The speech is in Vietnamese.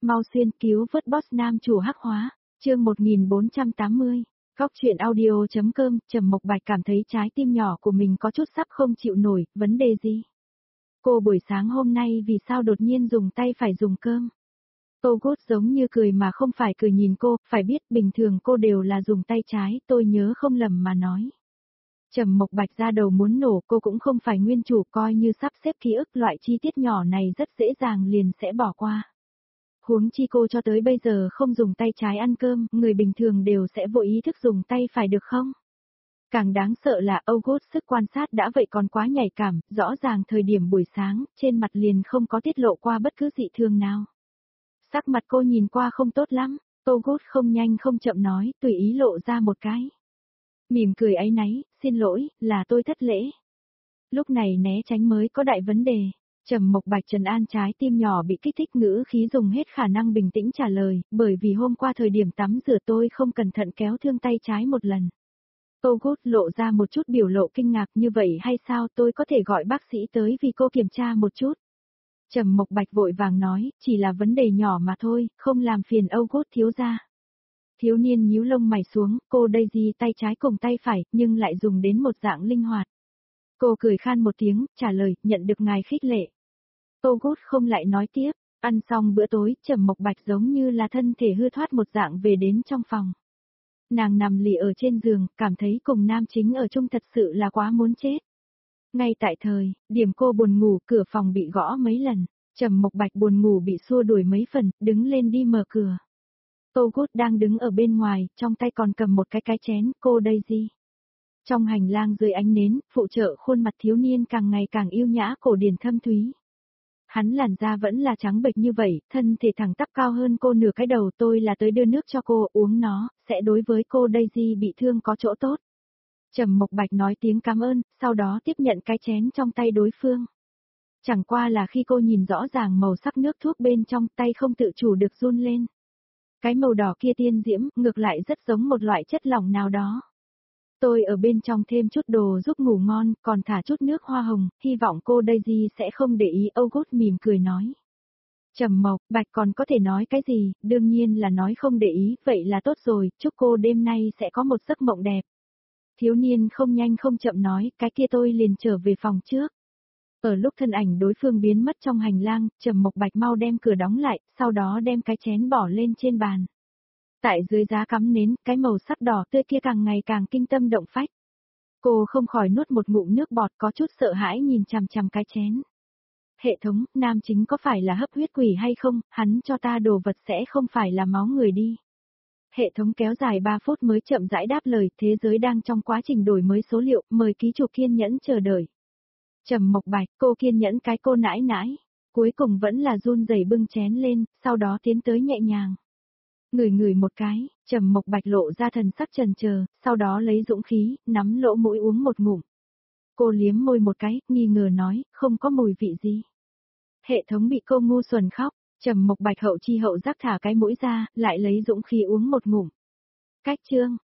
mau xuyên cứu vớt boss nam chủ hắc hóa, chương 1480, góc truyện audio.com, Trầm Mộc Bạch cảm thấy trái tim nhỏ của mình có chút sắp không chịu nổi, vấn đề gì? Cô buổi sáng hôm nay vì sao đột nhiên dùng tay phải dùng cơm? Tô Gút giống như cười mà không phải cười nhìn cô, phải biết bình thường cô đều là dùng tay trái, tôi nhớ không lầm mà nói. Trầm Mộc Bạch ra đầu muốn nổ, cô cũng không phải nguyên chủ, coi như sắp xếp ký ức, loại chi tiết nhỏ này rất dễ dàng liền sẽ bỏ qua. Huống chi cô cho tới bây giờ không dùng tay trái ăn cơm, người bình thường đều sẽ vô ý thức dùng tay phải được không? Càng đáng sợ là August sức quan sát đã vậy còn quá nhạy cảm, rõ ràng thời điểm buổi sáng, trên mặt liền không có tiết lộ qua bất cứ dị thường nào. Sắc mặt cô nhìn qua không tốt lắm, August không nhanh không chậm nói, tùy ý lộ ra một cái. Mỉm cười áy náy, xin lỗi, là tôi thất lễ. Lúc này né tránh mới có đại vấn đề. Trầm Mộc Bạch trấn an trái tim nhỏ bị kích thích, ngữ khí dùng hết khả năng bình tĩnh trả lời, bởi vì hôm qua thời điểm tắm rửa tôi không cẩn thận kéo thương tay trái một lần. August lộ ra một chút biểu lộ kinh ngạc, như vậy hay sao, tôi có thể gọi bác sĩ tới vì cô kiểm tra một chút. Trầm Mộc Bạch vội vàng nói, chỉ là vấn đề nhỏ mà thôi, không làm phiền August thiếu gia. Thiếu niên nhíu lông mày xuống, cô Daisy tay trái cùng tay phải, nhưng lại dùng đến một dạng linh hoạt. Cô cười khan một tiếng, trả lời, nhận được ngài khích lệ. August không lại nói tiếp, ăn xong bữa tối, Trầm Mộc Bạch giống như là thân thể hư thoát một dạng về đến trong phòng. Nàng nằm lì ở trên giường, cảm thấy cùng nam chính ở chung thật sự là quá muốn chết. Ngay tại thời, điểm cô buồn ngủ, cửa phòng bị gõ mấy lần, Trầm Mộc Bạch buồn ngủ bị xua đuổi mấy phần, đứng lên đi mở cửa. August đang đứng ở bên ngoài, trong tay còn cầm một cái chén, cô Daisy. Trong hành lang dưới ánh nến, phụ trợ khuôn mặt thiếu niên càng ngày càng yêu nhã, cổ điển thâm thúy. Hắn làn da vẫn là trắng bệch như vậy, thân thể thẳng tắp cao hơn cô nửa cái đầu, tôi là tới đưa nước cho cô, uống nó, sẽ đối với cô Daisy bị thương có chỗ tốt. Trầm Mộc Bạch nói tiếng cảm ơn, sau đó tiếp nhận cái chén trong tay đối phương. Chẳng qua là khi cô nhìn rõ ràng màu sắc nước thuốc bên trong, tay không tự chủ được run lên. Cái màu đỏ kia tiên diễm, ngược lại rất giống một loại chất lỏng nào đó. Tôi ở bên trong thêm chút đồ giúp ngủ ngon, còn thả chút nước hoa hồng, hy vọng cô Daisy sẽ không để ý, August mỉm cười nói. Trầm Mộc Bạch còn có thể nói cái gì, đương nhiên là nói không để ý, vậy là tốt rồi, chúc cô đêm nay sẽ có một giấc mộng đẹp. Thiếu niên không nhanh không chậm nói, cái kia tôi liền trở về phòng trước. Ở lúc thân ảnh đối phương biến mất trong hành lang, Trầm Mộc Bạch mau đem cửa đóng lại, sau đó đem cái chén bỏ lên trên bàn. Tại dưới giá cắm nến, cái màu sắc đỏ tươi kia càng ngày càng kinh tâm động phách. Cô không khỏi nuốt một ngụm nước bọt, có chút sợ hãi nhìn chằm chằm cái chén. Hệ thống, nam chính có phải là hấp huyết quỷ hay không, hắn cho ta đồ vật sẽ không phải là máu người đi. Hệ thống kéo dài 3 phút mới chậm rãi đáp lời, thế giới đang trong quá trình đổi mới số liệu, mời ký chủ kiên nhẫn chờ đợi. Trầm Mộc Bạch, cô kiên nhẫn cái cô nãi nãi, cuối cùng vẫn là run rẩy bưng chén lên, sau đó tiến tới nhẹ nhàng. Ngửi một cái, Trầm Mộc Bạch lộ ra thần sắc chần chờ, sau đó lấy dũng khí, nắm lỗ mũi uống một ngụm. Cô liếm môi một cái, nghi ngờ nói, không có mùi vị gì. Hệ thống bị cô ngu xuẩn khóc, Trầm Mộc Bạch hậu chi hậu giác thả cái mũi ra, lại lấy dũng khí uống một ngụm. Cách chương,